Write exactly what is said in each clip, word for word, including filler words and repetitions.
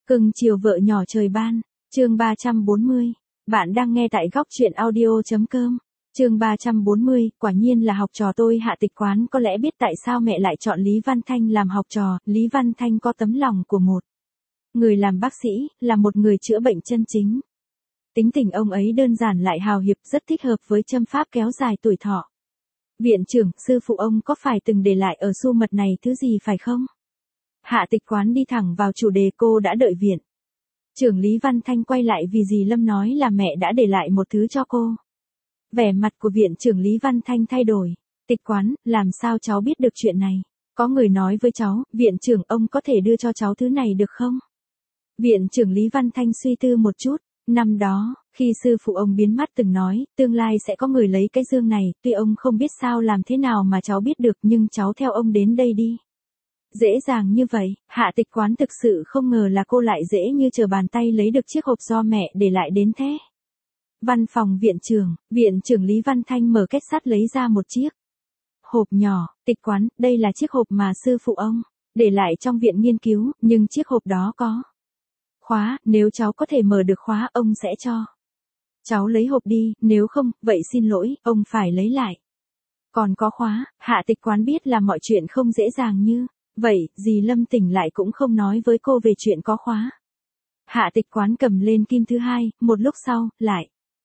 Cưng chiều vợ nhỏ trời ban, chương ba trăm bốn mươi. Bạn đang nghe tại góc truyện audio chấm com. Chương ba trăm bốn mươi, quả nhiên là học trò tôi. Hạ Tịch Quán có lẽ biết tại sao mẹ lại chọn Lý Văn Thanh làm học trò. Lý Văn Thanh có tấm lòng của một người làm bác sĩ, là một người chữa bệnh chân chính. Tính tình ông ấy đơn giản lại hào hiệp, rất thích hợp với châm pháp kéo dài tuổi thọ. Viện trưởng, sư phụ ông có phải từng để lại ở su mật này thứ gì phải không? Hạ Tịch Quán đi thẳng vào chủ đề. Cô đã đợi viện trưởng Lý Văn Thanh quay lại vì dì Lâm nói là mẹ đã để lại một thứ cho cô. Vẻ mặt của viện trưởng Lý Văn Thanh thay đổi. Tịch Quán, làm sao cháu biết được chuyện này? Có người nói với cháu, viện trưởng ông có thể đưa cho cháu thứ này được không? Viện trưởng Lý Văn Thanh suy tư một chút. Năm đó, khi sư phụ ông biến mất từng nói, tương lai sẽ có người lấy cái dương này, tuy ông không biết sao làm thế nào mà cháu biết được, nhưng cháu theo ông đến đây đi. Dễ dàng như vậy, Hạ Tịch Quán thực sự không ngờ là cô lại dễ như trở bàn tay lấy được chiếc hộp do mẹ để lại đến thế. Văn phòng viện trưởng, viện trưởng Lý Văn Thanh mở kết sắt lấy ra một chiếc hộp nhỏ. Tịch Quán, đây là chiếc hộp mà sư phụ ông để lại trong viện nghiên cứu, nhưng chiếc hộp đó có khóa, nếu cháu có thể mở được khóa ông sẽ cho cháu lấy hộp đi, nếu không, vậy xin lỗi, ông phải lấy lại. Còn có khóa, Hạ Tịch Quán biết là mọi chuyện không dễ dàng như vậy, dì Lâm tỉnh lại cũng không nói với cô về chuyện có khóa. Hạ Tịch Quán cầm lên kim thứ hai, một lúc sau, lại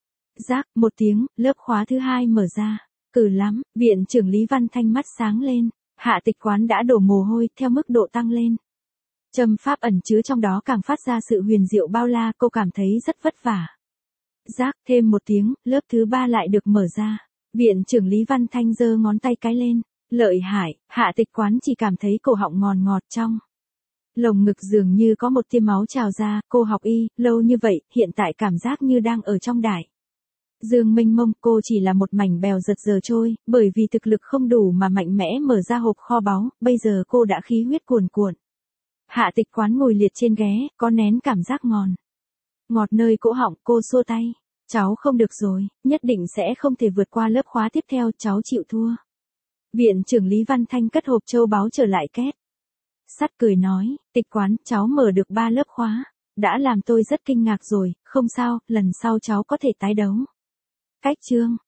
rác một tiếng, lớp khóa thứ hai mở ra. Cừ lắm, viện trưởng Lý Văn Thanh mắt sáng lên. Hạ Tịch Quán đã đổ mồ hôi theo mức độ tăng lên. Châm pháp ẩn chứa trong đó càng phát ra sự huyền diệu bao la, cô cảm thấy rất vất vả. Rác, thêm một tiếng, lớp thứ ba lại được mở ra. Viện trưởng Lý Văn Thanh giơ ngón tay cái lên. Lợi hại, Hạ Tịch Quán chỉ cảm thấy cổ họng ngọt ngọt trong lồng ngực dường như có một tia máu trào ra. Cô học y, lâu như vậy, hiện tại cảm giác như đang ở trong đại dương mênh mông. Cô chỉ là một mảnh bèo giật giờ trôi, bởi vì thực lực không đủ mà mạnh mẽ mở ra hộp kho báu, bây giờ cô đã khí huyết cuồn cuộn. Hạ Tịch Quán ngồi liệt trên ghế, có nén cảm giác ngon ngọt nơi cổ họng. Cô xua tay. Cháu không được rồi, nhất định sẽ không thể vượt qua lớp khóa tiếp theo, cháu chịu thua. Viện trưởng Lý Văn Thanh cất hộp châu báu trở lại két sắt, cười nói, Tịch Quán, cháu mở được ba lớp khóa, đã làm tôi rất kinh ngạc rồi, không sao, lần sau cháu có thể tái đấu. Cách chương